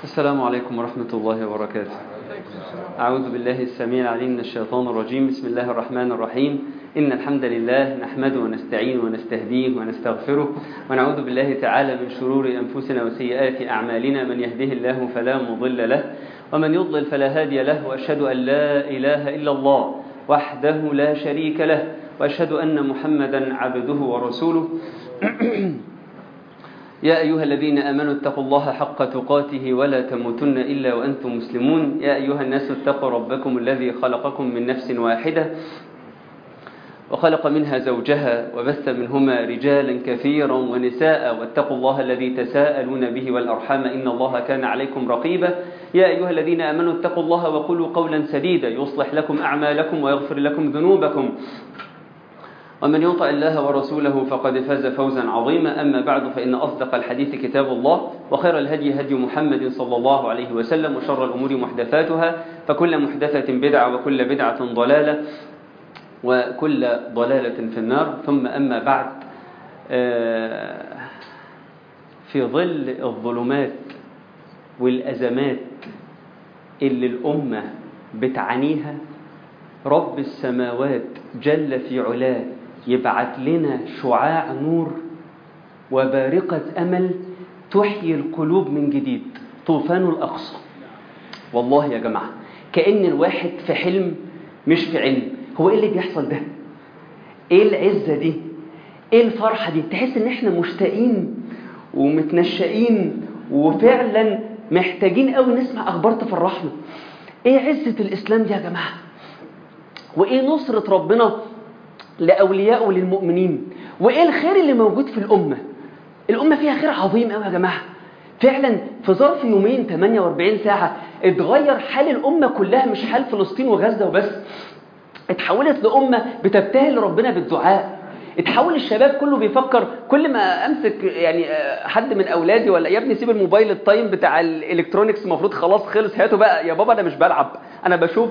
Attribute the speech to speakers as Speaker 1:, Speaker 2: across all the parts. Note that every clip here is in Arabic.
Speaker 1: السلام عليكم ورحمة الله وبركاته. أعوذ بالله السميع العليم من الشيطان الرجيم. بسم الله الرحمن الرحيم. إن الحمد لله نحمده ونستعينه ونستهديه ونستغفره ونعوذ بالله تعالى من شرور أنفسنا وسيئات أعمالنا. من يهده الله فلا مضل له ومن يضلل فلا هادي له، وأشهد أن لا إله إلا الله وحده لا شريك له، وأشهد أن محمدا عبده ورسوله. يا أيها الذين آمنوا اتقوا الله حق تقاته ولا تموتن إلا وأنتم مسلمون. يا أيها الناس اتقوا ربكم الذي خلقكم من نفس واحدة وخلق منها زوجها وبث منهما رجالا كثيرا ونساء، واتقوا الله الذي تساءلون به والأرحام إن الله كان عليكم رقيبا. يا أيها الذين آمنوا اتقوا الله وقولوا قولا سديدا يصلح لكم أعمالكم ويغفر لكم ذنوبكم، ومن يطع الله ورسوله فقد فاز فوزا عظيما. أما بعد، فإن أصدق الحديث كتاب الله، وخير الهدي هدي محمد صلى الله عليه وسلم، وشر الأمور محدثاتها، فكل محدثة بدعة وكل بدعة ضلالة وكل ضلالة في النار. ثم أما بعد، في ظل الظلمات والأزمات اللي الأمة بتعانيها، رب السماوات جل في علاه يبعث لنا شعاع نور وبارقة أمل تحيي القلوب من جديد. طوفان الأقصى. والله يا جماعة كأن الواحد في حلم مش في علم. هو إيه اللي بيحصل ده؟ إيه العزة دي؟ إيه الفرحة دي؟ تحس إن إحنا مشتاقين ومتنشئين وفعلا محتاجين قوي نسمع أخبار تفرحنا. إيه عزة الإسلام دي يا جماعة؟ وإيه نصرة ربنا لأولياء وللمؤمنين؟ وإيه الخير اللي موجود في الأمة؟ الأمة فيها خير عظيم قوي يا جماعة. فعلا في ظرف يومين 48 ساعة اتغير حال الأمة كلها، مش حال فلسطين وغزة وبس. اتحولت لأمة بتبتهل ربنا بالدعاء. اتحول الشباب كله بيفكر، كل ما امسك يعني حد من اولادي ولا يا ابني سيب الموبايل، التايم بتاع الالكترونيكس المفروض خلاص خلص، هاته بقى يا بابا انا مش بلعب، انا بشوف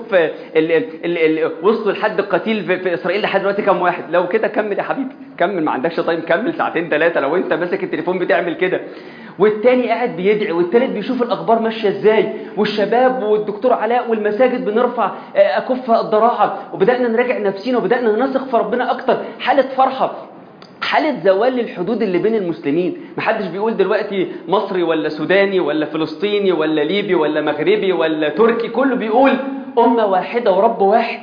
Speaker 1: وصلوا لحد القتيل في اسرائيل لحد دلوقتي كام واحد. لو كده كمل يا حبيبي، كمل، ما عندكش تايم كمل ساعتين ثلاثه لو انت ماسك التليفون بتعمل كده. والتاني قاعد بيدعي، والتالت بيشوف الاخبار ماشيه ازاي، والشباب والدكتور علاء والمساجد بنرفع اكف الضراعه، وبدانا نراجع نفسينا وبدانا نثق في ربنا اكتر. حاله فرحه، حالة زوال الحدود اللي بين المسلمين. محدش بيقول دلوقتي مصري ولا سوداني ولا فلسطيني ولا ليبي ولا مغربي ولا تركي، كله بيقول أمة واحدة ورب واحد.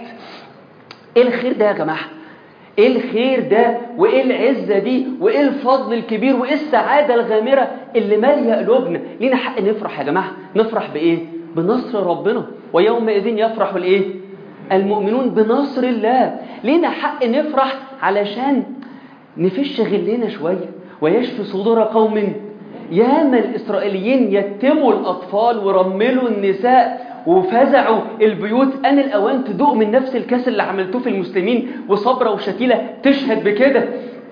Speaker 1: ايه الخير ده يا جماعة؟ ايه الخير ده وايه العزة دي وايه الفضل الكبير وايه السعادة الغامرة اللي مالية قلوبنا؟ لينا حق نفرح يا جماعة. نفرح بايه؟ بنصر ربنا. ويومئذ يفرح الايه؟ المؤمنون بنصر الله. لينا حق نفرح علشان نفش غلنا شوية ويشفي صدور قوم. ياما الإسرائيليين يتموا الأطفال ورملوا النساء وفزعوا البيوت. أن الأوان تدوق من نفس الكاس اللي عملتوه في المسلمين، وصبرة وشتيلة تشهد بكده.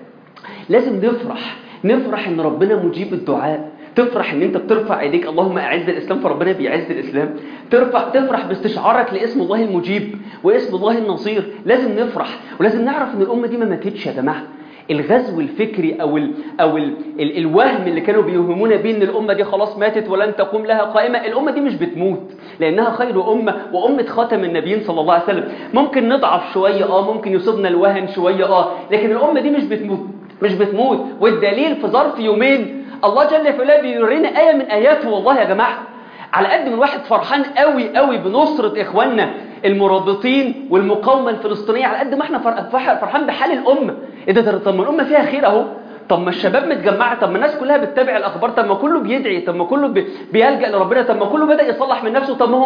Speaker 1: لازم نفرح إن ربنا مجيب الدعاء. تفرح إن أنت بترفع ايديك اللهم أعز الإسلام، فربنا بيعز الإسلام. تفرح باستشعارك لاسم الله المجيب واسم الله النصير. لازم نفرح، ولازم نعرف إن الأمة دي ما ماتتش يا جماعة. الغزو الفكري أو الوهم اللي كانوا بيوهمونا بيه إن الأمة دي خلاص ماتت ولن تقوم لها قائمة. الأمة دي مش بتموت، لأنها خير أمة وأمة خاتم النبيين صلى الله عليه وسلم. ممكن نضعف شوية ممكن يصيبنا الوهن شوية لكن الأمة دي مش بتموت. والدليل في ظرف يومين الله جل في علاه بيورينا آية من آياته. والله يا جماعة على قد من واحد فرحان قوي قوي بنصرة إخواننا المرابطين والمقاومة الفلسطينية، على قد ما احنا فرحان بحال الأمة. ايه ده؟ طب ما الأمة فيها خير اهو. طب ما الشباب متجمعة، طب ما الناس كلها بتتابع الأخبار، طب ما كله بيدعي، طب ما كله بيلجأ لربنا، طب ما كله بدأ يصلح من نفسه، طب ما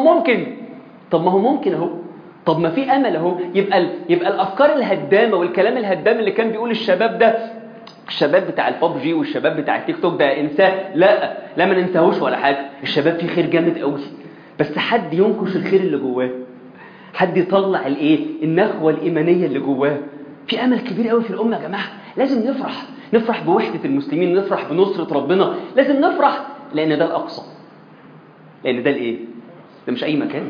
Speaker 1: هو ممكن اهو. طب ما في أمل اهو. يبقى الأفكار الهدامة والكلام الهدام اللي كان بيقول الشباب ده، الشباب بتاع البابجي والشباب بتاع التيك توك ده انساه. لا ما ننساهوش ولا حاجة. الشباب فيه خير جامد قوي، بس حد ينكش الخير اللي جواه، حد يطلع النخوة الإيمانية اللي جواه. في أمل كبير قوي في الأمة يا جماعة. لازم نفرح بوحدة المسلمين، نفرح بنصرة ربنا. لازم نفرح لأن ده الأقصى، لأن ده ده مش أي مكان.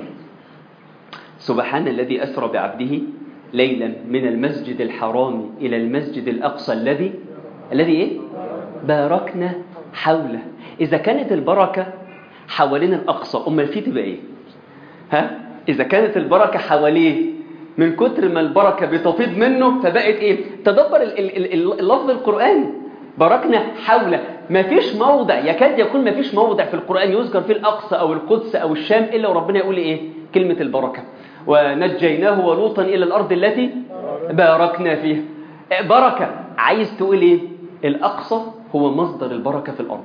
Speaker 1: سبحان الذي أسرى بعبده ليلا من المسجد الحرام إلى المسجد الأقصى الذي باركنا حوله. إذا كانت البركة حوالين الأقصى، أمال فيه تبقى إيه؟ ها؟ إذا كانت البركة حواليه من كتر ما البركة بتفيض منه فبقت إيه؟ تدبر اللفظ القرآني، باركنا حوله. ما فيش موضع، يكاد يكون ما فيش موضع في القرآن يذكر فيه الأقصى أو القدس أو الشام إلا وربنا يقول إيه؟ كلمة البركة. ونجيناه ولوطا إلى الأرض التي باركنا فيها. بركة، عايز تقول إيه؟ الأقصى هو مصدر البركة في الأرض.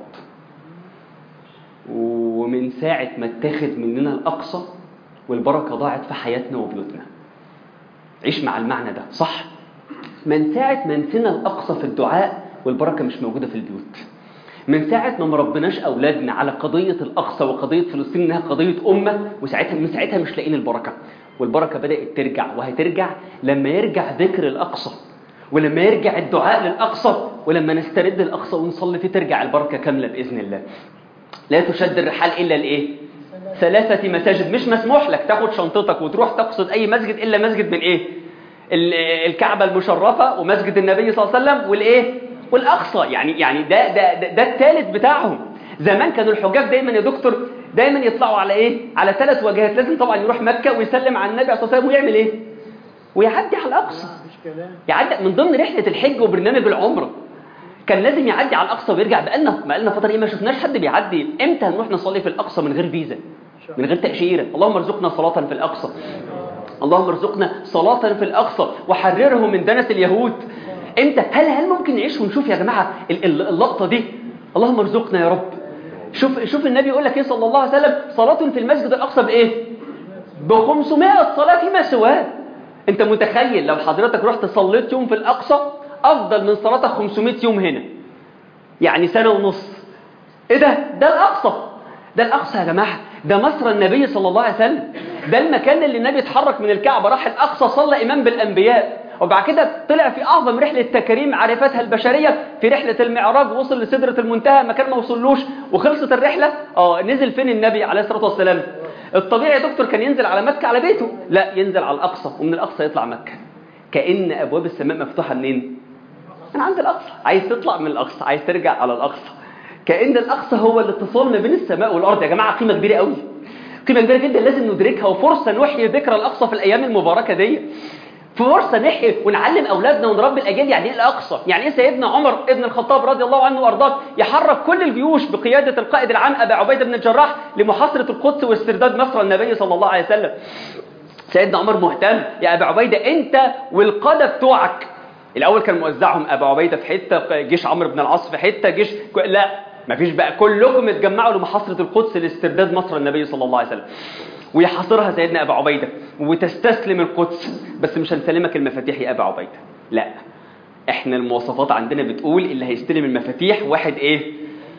Speaker 1: ومن ساعة ما اتخذ مننا الأقصى والبركة ضاعت في حياتنا وبيوتنا. عيش مع المعنى ده، صح؟ من ساعة ما نسينا الأقصى في الدعاء والبركة مش موجودة في البيوت. من ساعة ما مربناش أولادنا على قضية الأقصى وقضية فلسطين إنها قضية أمة، من ساعتها مش لاقين البركة. والبركة بدأت ترجع، وهترجع لما يرجع ذكر الأقصى، ولما يرجع الدعاء للأقصى، ولما نسترد الأقصى ونصلي فيه ترجع البركة كاملة بإذن الله. لا تشد الرحال إلا الإيه؟ 3 مساجد. مش مسموح لك تاخد شنطتك وتروح تقصد أي مسجد إلا مسجد من إيه؟ الكعبة المشرفة ومسجد النبي صلى الله عليه وسلم والإيه؟ والأقصى. يعني ده الثالث بتاعهم. زمان كانوا الحجاج دايما يا دكتور دايما يطلعوا على إيه؟ على 3 وجهات. لازم طبعا يروح مكة ويسلم على النبي صلى الله عليه وسلم ويعمل إيه؟ ويعدي على الأقصى. يعدي من ضمن رحلة الحج وبرنامج العمرة. كان لازم يعدي على الأقصى ويرجع. بقالنا فترة إيه ما شفناش حد بيعدي. إمتى هنروح نصلي في الأقصى من غير فيزا، من غير تأشيرة؟ اللهم ارزقنا صلاة في الأقصى، اللهم ارزقنا صلاة في الأقصى وحرره من دنس اليهود. إمتى؟ هل ممكن نعيش ونشوف يا جماعة اللقطة دي؟ اللهم ارزقنا يا رب. شوف النبي يقول لك إيه صلى الله عليه وسلم؟ صلاة في المسجد الأقصى بإيه؟ ب500 صلاة فيما سواه. أنت متخيل لو حضرتك رحت صليت يوم في الأقصى أفضل من صلاتك 500 يوم هنا، يعني 1.5 سنة. إيه ده الأقصى. ده الأقصى يا جماعة، ده مصر النبي صلى الله عليه وسلم. ده المكان اللي النبي اتحرك من الكعبة راح الأقصى، صلى إمام بالأنبياء، وبعد كده طلع في أعظم رحلة تكريم عرفتها البشرية في رحلة المعراج، وصل لسدرة المنتهى مكان ما وصلوش وخلصت الرحلة. نزل فين النبي عليه الصلاة والسلام؟ الطبيعي يا دكتور كان ينزل على مكة على بيته، لا ينزل على الأقصى، ومن الأقصى يطلع مكة. كأن أبواب السماء مفتوحة منين؟ من عند الأقصى. عايز تطلع من الأقصى، عايز ترجع على الأقصى. كأن الأقصى هو الاتصال ما بين السماء والأرض. يا جماعة قيمة كبيرة قوي، قيمة كبيرة جدا لازم ندركها، وفرصة نحيي ذكرى الأقصى في الأيام المباركة دي. فرصة نحيي ونعلم أولادنا ونربي الأجيال يعني إيه الأقصى، يعني إيه سيدنا عمر ابن الخطاب رضي الله عنه وأرضاه يحرك كل الجيوش بقيادة القائد العام أبا عبيدة بن الجراح لمحاصرة القدس واسترداد مصر النبي صلى الله عليه وسلم. سيدنا عمر مهتم، يا أبا عبيدة أنت والقادة بتوعك. الأول كان موزعهم أبا عبيدة في حتة، جيش عمرو بن العاص في حتة، جيش لا مفيش بقى، كلكم اتجمعوا لمحاصرة القدس لاسترداد مصر النبي صلى الله عليه وسلم. ويحاصرها سيدنا أبا عبيدة وتستسلم القدس، بس مش هنسلمك المفاتيح يا أبا عبيدة. لا، احنا المواصفات عندنا بتقول اللي هيستلم المفاتيح واحد ايه؟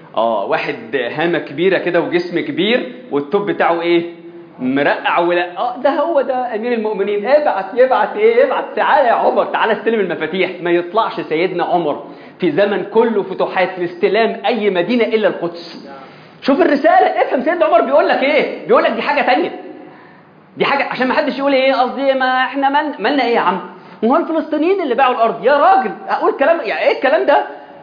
Speaker 1: واحد هامة كبيرة كده وجسم كبير والتوب بتاعه ايه؟ مرقع. ولا ده هو ده أمير المؤمنين. يبعت تعالى يا عمر، تعالى استلم المفاتيح. ما يطلعش سيدنا عمر في زمن كله فتوحات لاستلام أي مدينة إلا القدس. شوف الرسالة، افهم سيدنا عمر بيقول لك ايه. بيقول لك دي حاجة تانية، دي حاجة عشان ما حدش يقول ايه قصدي ما احنا مالنا ايه يا عم، هو الفلسطينيين اللي باعوا الارض يا راجل. اقول كلام يعني ايه الكلام ده؟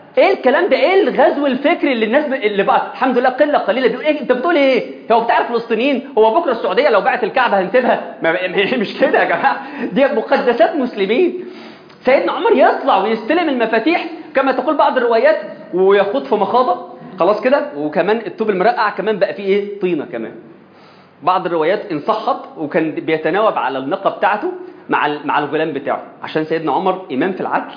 Speaker 1: ايه الغزو الفكري اللي الناس اللي بقى الحمد لله قله قليله بيقول ايه؟ انت بتقول ايه؟ هو بتاع الفلسطينيين؟ هو بكره السعوديه لو باعت الكعبه هنسيبها؟ مش كده يا جماعه، دي مقدسات مسلمين. سيدنا عمر يطلع ويستلم المفاتيح كما تقول بعض الروايات ويخوض في مخاضه خلاص كده، وكمان الطوب المرقع كمان بقى فيه ايه؟ طينه كمان. بعض الروايات ان صحت، وكان بيتناوب على النقه بتاعته مع الغلام بتاعه، عشان سيدنا عمر امام في العدل.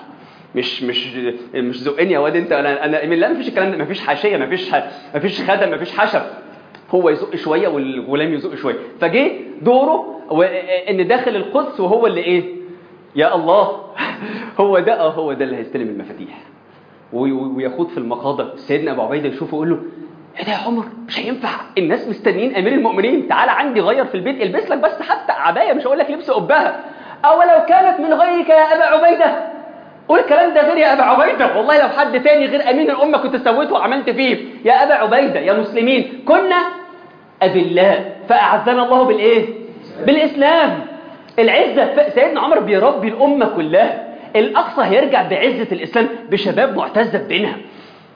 Speaker 1: مش زقني يا واد انت، انا لا، مفيش الكلام ده، مفيش حاشيه، مفيش خدم، مفيش حشب. هو يزق شويه والغلام يزق شويه. فجه دوره ان داخل القدس وهو اللي ايه؟ يا الله هو ده اللي هيستلم المفاتيح ويخوض في المخاضه. سيدنا ابو عبيده يشوفه يقول له ايه ده يا عمر؟ مش هينفع، الناس مستنيين امير المؤمنين، تعالى عندي غير في البيت، البس لك بس حتى عبايه، مش هقول لك لبس قبها. اولو كانت من غيرك يا ابا عبيده؟ قول الكلام ده غير يا ابا عبيده، والله لو حد تاني غير امين الامه كنت سويته وعملت فيه. يا ابا عبيده يا مسلمين، كنا اذلاء فاعزنا الله بالايه؟ بالاسلام. العزه. سيدنا عمر بيربي الامه كلها. الاقصى هيرجع بعزه الاسلام بشباب معتزه بدينها.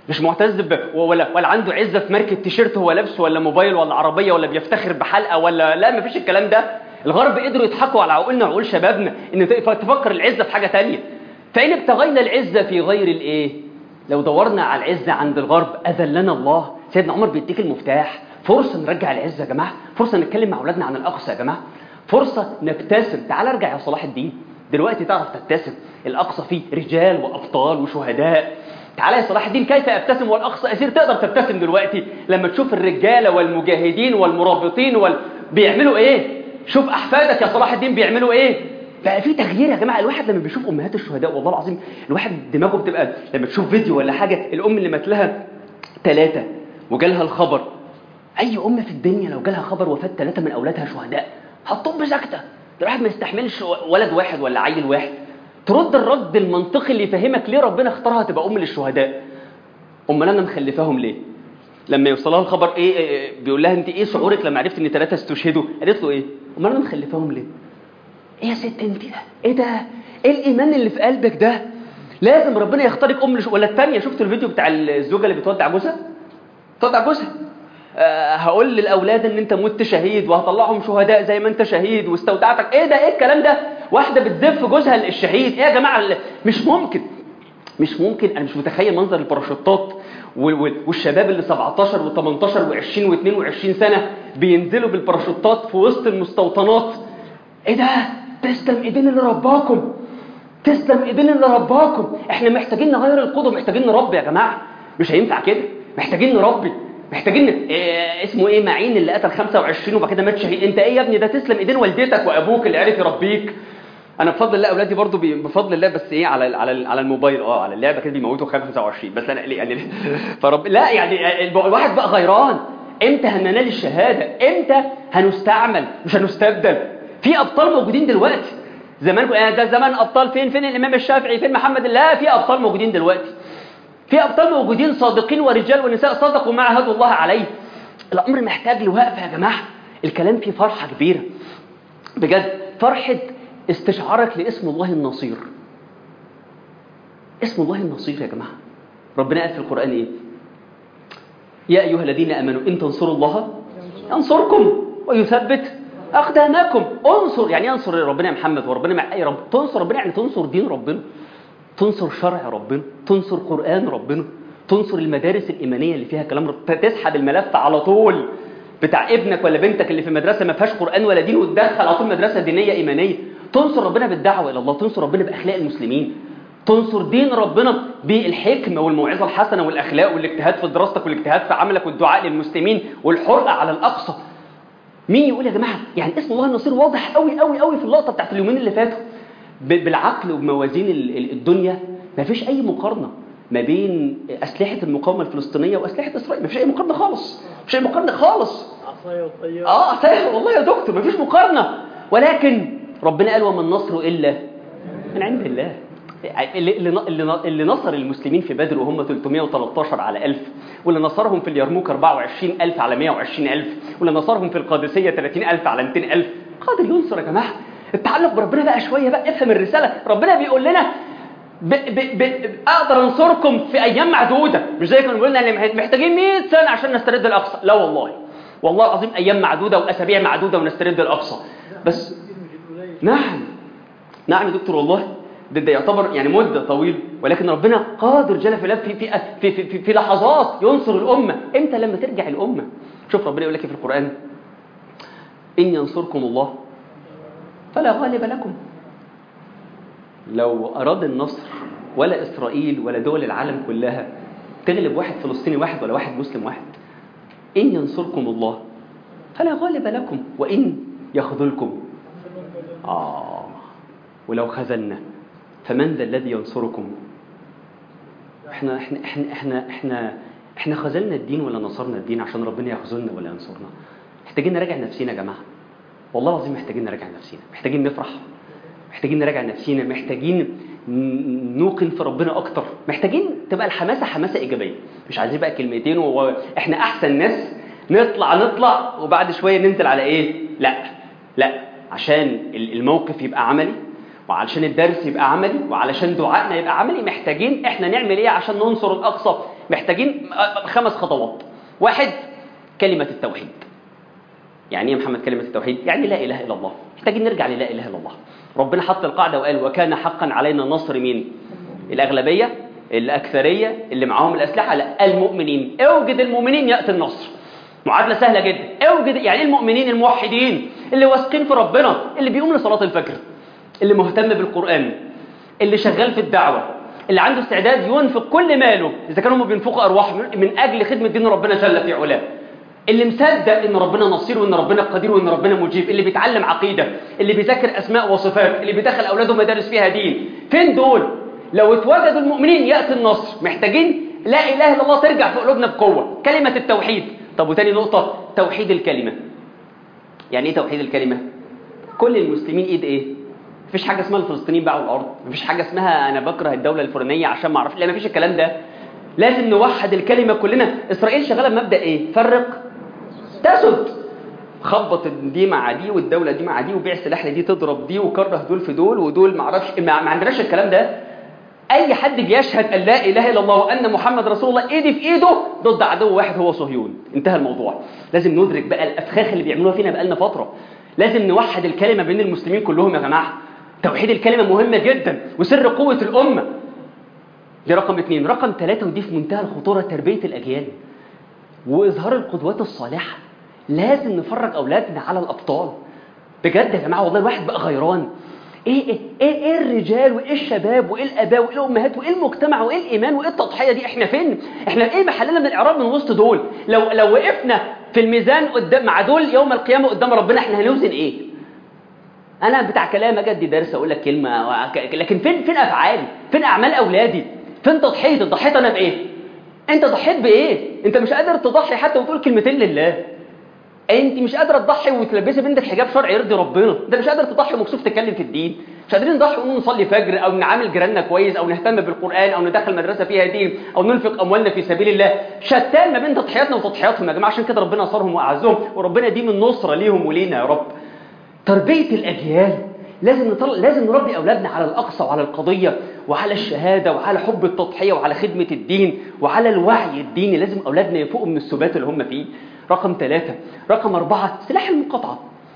Speaker 1: مش معتز ولا عنده عزة في ماركة تيشيرت هو لابسه، ولا موبايل، ولا عربية، ولا بيفتخر بحلقة، ولا لا، مفيش الكلام ده. الغرب قدروا يضحكوا على عقولنا وعقول شبابنا ان تفكر العزة في حاجة تانية. فإن ابتغينا العزة في غير الايه، لو دورنا على العزة عند الغرب أذلنا الله. سيدنا عمر بيديك المفتاح، فرصة نرجع العزة يا جماعة، فرصة نتكلم مع أولادنا عن الأقصى يا جماعة، فرصة نبتسم. تعال ارجع يا صلاح الدين، دلوقتي تعرف تبتسم، الأقصى فيه رجال وأبطال وشهداء. تعال يا صلاح الدين، كيف أبتسم والأقصى أسير؟ تقدر تبتسم دلوقتي لما تشوف الرجالة والمجاهدين والمرابطين بيعملوا إيه؟ شوف أحفادك يا صلاح الدين بيعملوا إيه؟ بقى في تغيير يا جماعة. الواحد لما بيشوف أمهات الشهداء والله العظيم الواحد دماغه بتبقى، لما تشوف فيديو ولا حاجة، الأم اللي مات لها 3 وجالها الخبر، أي أم في الدنيا لو جالها خبر وفاة 3 من أولادها شهداء هتطب ساكتة. الواحد ما يستحملش ولد واحد ولا عيل واحد. ترد الرد المنطقي اللي يفهمك ليه ربنا اختارها تبقى أم للشهداء. أمال أنا مخلفاهم ليه؟ لما يوصلها الخبر إيه بيقول لها أنت إيه شعورك لما عرفت إن 3 استشهدوا؟ قالت له إيه؟ أمال أنا مخلفاهم ليه؟ إيه يا ست أنت ده؟ إيه ده؟ إيه الإيمان اللي في قلبك ده؟ لازم ربنا يختارك أم ولا الثانية. شفت الفيديو بتاع الزوجة اللي بتودع جوزها؟ تودع جوزها، هقول للأولاد إن أنت مت شهيد وهطلعهم شهداء زي ما أنت شهيد واستودعتك. إيه ده؟ إيه الكلام ده؟ واحدة بتزف جوزها الشهيد. إيه يا جماعة؟ مش ممكن، مش ممكن. أنا مش متخيل منظر الباراشوتات والشباب اللي 17 و18 و20 و22 سنة بينزلوا بالباراشوتات في وسط المستوطنات. إيه ده؟ تسلم إيدين اللي رباكم، تسلم إيدين اللي رباكم. إحنا محتاجين نغير القدوة، محتاجين نربي يا جماعة، مش هينفع كده. محتاجين نربي، محتاجين اسمه ايه معين اللي قتل 25 وبعد كده مات شهيد. انت ايه يا ابني ده؟ تسلم ايدين والدتك وابوك اللي عرف يربيك. انا بفضل الله اولادي برضو بفضل الله، بس ايه على الموبايل على اللعبه كده بيموتوا 25. بس انا يعني فرب لا يعني الواحد بقى غيران. امتى هننال الشهاده؟ امتى هنستعمل مش هنستبدل؟ في ابطال موجودين دلوقتي. زمان ده زمان ابطال فين الامام الشافعي، فين محمد؟ لا، في ابطال موجودين دلوقتي، في أبطال موجودين صادقين ورجال ونساء صدقوا ما عهدوا الله عليه. الأمر محتاج لوقفة يا جماعة. الكلام فيه فرحة كبيرة بجد، فرحة استشعارك لاسم الله النصير. اسم الله النصير يا جماعة. ربنا قال في القرآن إيه؟ يا أيها الذين آمنوا إن تنصروا الله ينصركم ويثبت أقدامكم. انصر يعني ينصر ربنا يا محمد، وربنا مع أي رب. تنصر ربنا يعني تنصر دين ربنا، تنصر شرع ربنا، تنصر قرآن ربنا، تنصر المدارس الإيمانية اللي فيها كلام ربنا. تسحب الملف على طول بتاع ابنك ولا بنتك اللي في مدرسة ما فيهاش قرآن ولا دين وتدخل على طول مدرسة دينية إيمانية. تنصر ربنا بالدعوة إلى الله، تنصر ربنا بأخلاق المسلمين، تنصر دين ربنا بالحكمة والموعظة الحسنة والأخلاق والاجتهاد في دراستك والاجتهاد في عملك والدعاء للمسلمين والحرقة على الأقصى. مين يقول يا جماعة يعني اسم الله النصير واضح قوي قوي قوي في اللقطة بتاعت اليومين اللي فاتوا. بالعقل وبموازين الدنيا ما فيش أي مقارنة ما بين أسلحة المقاومة الفلسطينية وأسلحة إسرائيل. ما فيش أي مقارنة خالص، ما فيش أي مقارنة خالص.
Speaker 2: عصاية وطيارة.
Speaker 1: عصاية والله يا دكتور، ما فيش مقارنة. ولكن ربنا قال وما النصر إلا من عند الله. اللي نصر المسلمين في بدر وهم 313 على 1000، واللي نصرهم في اليرموك 24000 على 120,000، واللي نصرهم في القادسية 30,000 على 200,000. قادر ينصر يا جماعة. التعلق بربنا بقى شوية بقى، افهم الرسالة. ربنا بيقول لنا أقدر أنصركم في أيام معدودة، مش زي كانوا بيقولنا اللي محتاجين 100 سنة عشان نسترد الأقصى. لا والله، والله العظيم أيام معدودة وأسابيع معدودة ونسترد الأقصى. بس نعم يا دكتور والله ده يعتبر يعني مدة طويلة، ولكن ربنا قادر جل في في لحظات ينصر الأمة. إمتى؟ لما ترجع الأمة. شوف ربنا يقول لك في القرآن إن ينصركم الله فلا غالب لكم. لو أراد النصر ولا إسرائيل ولا دول العالم كلها تغلب واحد فلسطيني واحد ولا واحد مسلم واحد. إن ينصركم الله فلا غالب لكم وإن يخذلكم ولو خذلنا فمن ذا الذي ينصركم؟ احنا خذلنا الدين ولا نصرنا الدين عشان ربنا يخذلنا ولا ينصرنا؟ محتاجين نراجع نفسينا يا جماعة، والله العظيم محتاجين نراجع نفسينا، محتاجين نفرح، محتاجين نراجع نفسينا، محتاجين نوقن في ربنا اكتر، محتاجين تبقى الحماسة حماسة ايجابية. مش عايزين بقى كلمتين واحنا احسن ناس نطلع وبعد شوية ننزل على ايه. لا، عشان الموقف يبقى عملي، وعلشان الدرس يبقى عملي، وعلشان دعائنا يبقى عملي، محتاجين احنا نعمل ايه عشان ننصر الاقصى. محتاجين 5 خطوات. 1، كلمة التوحيد. يعني ايه يا محمد كلمة التوحيد؟ يعني لا إله إلا الله. محتاجين نرجع للا إله إلا الله. ربنا حط القاعدة وقال وكان حقا علينا نصر مين؟ الأغلبية، الأكثرية، اللي معاهم الأسلحة، لا، المؤمنين. اوجد المؤمنين يأتي النصر. معادلة سهلة جدا. اوجد يعني المؤمنين الموحدين اللي واثقين في ربنا، اللي بيقوم لصلاة الفجر، اللي مهتم بالقرآن، اللي شغال في الدعوة، اللي عنده استعداد ينفق كل ماله إذا كانوا هم بينفقوا أرواحهم من أجل خدمة دين ربنا جل في علاه، اللي مصدق إن ربنا نصير وإن ربنا قدير وإن ربنا مجيب، اللي بيتعلم عقيدة، اللي بيذاكر أسماء وصفات، اللي بيدخل أولاده مدارس فيها دين. فين دول؟ لو اتوجدوا المؤمنين يأتي النصر. محتاجين لا إله إلا الله ترجع في قلوبنا بقوة، كلمة التوحيد. طب وتاني نقطة، توحيد الكلمة. يعني إيه توحيد الكلمة؟ كل المسلمين إيد إيه؟ مفيش حاجة اسمها الفلسطينيين باعوا الأرض، مفيش حاجة اسمها أنا بكره الدولة الفلانية عشان ما أعرفش، لا مفيش الكلام ده. لازم نوحد الكلمة كلنا. إسرائيل شغالة بمبدأ إيه؟ فرق تسد، خبط دي مع دي والدولة دي مع دي وبيع سلاح لدي تضرب دي وكره دول في دول ودول ما اعرفش. ما عندناش الكلام ده. اي حد بيشهد ان لا اله الا الله وان محمد رسول الله ايدي في ايده ضد عدو واحد هو صهيون. انتهى الموضوع. لازم ندرك بقى الافخاخ اللي بيعملوها فينا بقالنا فترة. لازم نوحد الكلمة بين المسلمين كلهم يا جماعة. توحيد الكلمة مهمة جدا وسر قوة الأمة. دي رقم 2. رقم 3 ودي في منتهى الخطورة، تربية الأجيال وإظهار القدوات الصالحة. لازم نفرج أولادنا على الأبطال. بجد يا جماعة والله الواحد بقى غيران. إيه الرجال وإيه الشباب وإيه الآباء وإيه الأمهات وإيه المجتمع وإيه الإيمان وإيه التضحية دي؟ إحنا فين؟ إحنا إيه محلنا من الإعراب من وسط دول؟ لو وقفنا في الميزان قدام مع دول يوم القيامة قدام ربنا إحنا هنوزن إيه؟ أنا بتاع كلام أجدي درس أقول لك كلمة، لكن فين أفعالي؟ فين أعمال أولادي؟ فين تضحيتي؟ ضحيت أنا بإيه؟ أنت ضحيت بإيه؟ أنت مش قادر تضحي حتى وتقول كلمتين لله. انت مش قادره تضحي وتلبسي بنتك حجاب شرعي يرضي ربنا. انت مش قادر تضحي ومكسوف تتكلم في الدين. مش قادرين نضحي ونقوم نصلي فجر او نعامل جيراننا كويس او نهتم بالقران او ندخل مدرسه فيها دين او ننفق اموالنا في سبيل الله. شتان ما بين تضحياتنا وتضحياتهم يا جماعه. عشان كده ربنا نصرهم واعزهم وربنا يديم النصره ليهم ولينا يا رب. تربيه الاجيال. لازم نربي اولادنا على الاقصى وعلى القضيه وعلى الشهاده وعلى حب التضحيه وعلى خدمه الدين وعلى الوعي الديني. لازم اولادنا يفوقوا من السبات اللي هم فيه. رقم 3. رقم 4، سلاح المقاطعة.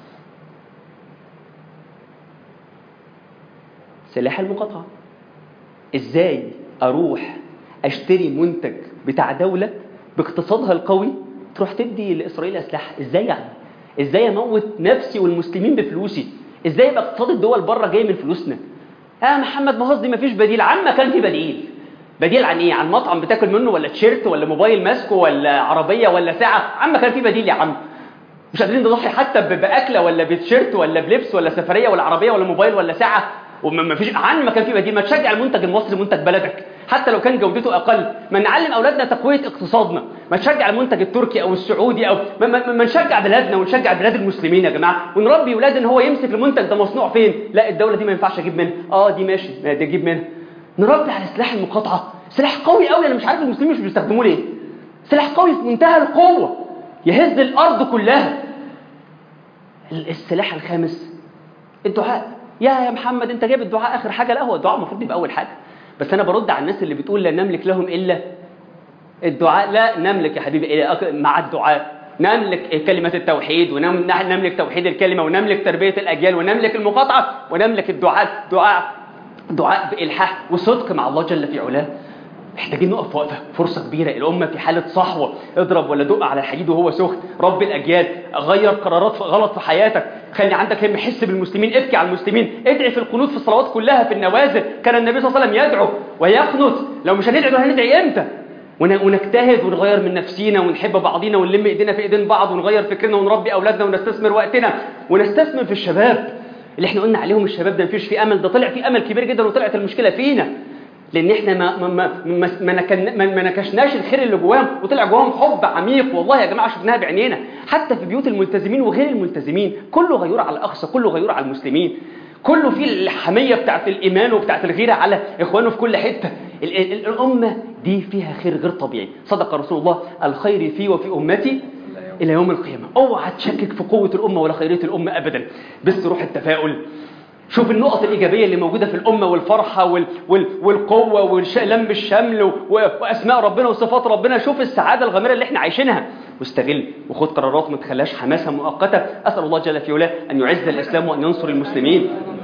Speaker 1: سلاح المقاطعة. ازاي اروح اشتري منتج بتاع دولة باقتصادها القوي تروح تدي لإسرائيل أسلحة؟ ازاي يعني؟ ازاي اموت نفسي والمسلمين بفلوسي؟ ازاي يبقى اقتصاد الدول بره جاي من فلوسنا؟ محمد ما قصدي مفيش بديل. عما كان في بديل. بديل عن ايه؟ عن مطعم بتاكل منه ولا تيشيرت ولا موبايل ماسكه ولا عربيه ولا ساعه؟ عم كان في بديل يا عم. مش قادرين نضحي حتى باكله ولا بتيشيرت ولا بلبس ولا سفريه ولا عربيه ولا موبايل ولا ساعه وما فيش. عن ما كان في بديل. ما تشجع المنتج المصري منتج بلدك حتى لو كان جودته اقل. ما نعلم اولادنا تقويه اقتصادنا. ما تشجع المنتج التركي او السعودي او ما نشجع بلادنا ونشجع بلاد المسلمين يا جماعه ونربي اولاد ان هو يمسك المنتج ده مصنوع فين. لا الدوله دي ما ينفعش اجيب منها. دي ماشي دي اجيب منها. نربي على سلاح المقاطعه. سلاح قوي قوي. انا مش عارف المسلمين مش بيستخدموه ليه. سلاح قوي في منتهى القوه يهز الارض كلها. السلاح الخامس الدعاء. يا محمد انت جايب الدعاء اخر حاجه؟ لا هو الدعاء المفروض يبقى اول حاجه. بس انا برد على الناس اللي بتقول لا نملك لهم الا الدعاء. لا نملك يا حبيبي مع الدعاء. نملك كلمه التوحيد ونملك توحيد الكلمه ونملك تربيه الاجيال ونملك المقاطعه ونملك الدعاء. دعاء بإلحاح وصدق مع الله جل في علاه. محتاجين نقف وقفة. فرصة كبيرة. الأمة في حالة صحوة. اضرب ولا دق على الحديد وهو سخن. رب الأجيال. غير قرارات غلط في حياتك. خلي عندك هم. حس بالمسلمين. ابكي على المسلمين. ادعي في القنوت في الصلوات كلها في النوازل. كان النبي صلى الله عليه وسلم يدعو ويقنط. لو مش هندعي هندعي امتى؟ ونجتهد ونغير من نفسينا ونحب بعضينا ونلم ايدينا في ايدين بعض ونغير فكرنا ونربي أولادنا ونستثمر وقتنا ونستثمر في الشباب اللي احنا قلنا عليهم. الشباب ده مفيش فيه امل. ده طلع فيه امل كبير جدا وطلعت المشكله فينا لان احنا ما نكشناش الخير اللي جواهم وطلع جواهم حب عميق. والله يا جماعه شفناها بعينينا حتى في بيوت الملتزمين وغير الملتزمين. كله غيور على الاقصى. كله غيور على المسلمين. كله فيه الحميه بتاعت الايمان وبتاعت الغيره على اخوانه في كل حته. الامه دي فيها خير غير طبيعي. صدق رسول الله الخير في وفي امتي الى يوم القيامه. اوعى تشكك في قوه الامه ولا خيريه الامه ابدا. بس روح التفاؤل. شوف النقط الإيجابية اللي موجودة في الأمة والفرحة والقوة واللم الشمل وأسماء ربنا وصفات ربنا. شوف السعادة الغامرة اللي احنا عايشينها واستغل وخد قرارات ما تخليهاش حماسة مؤقتة. أسأل الله جل في علاه أن يعز الإسلام وأن ينصر المسلمين.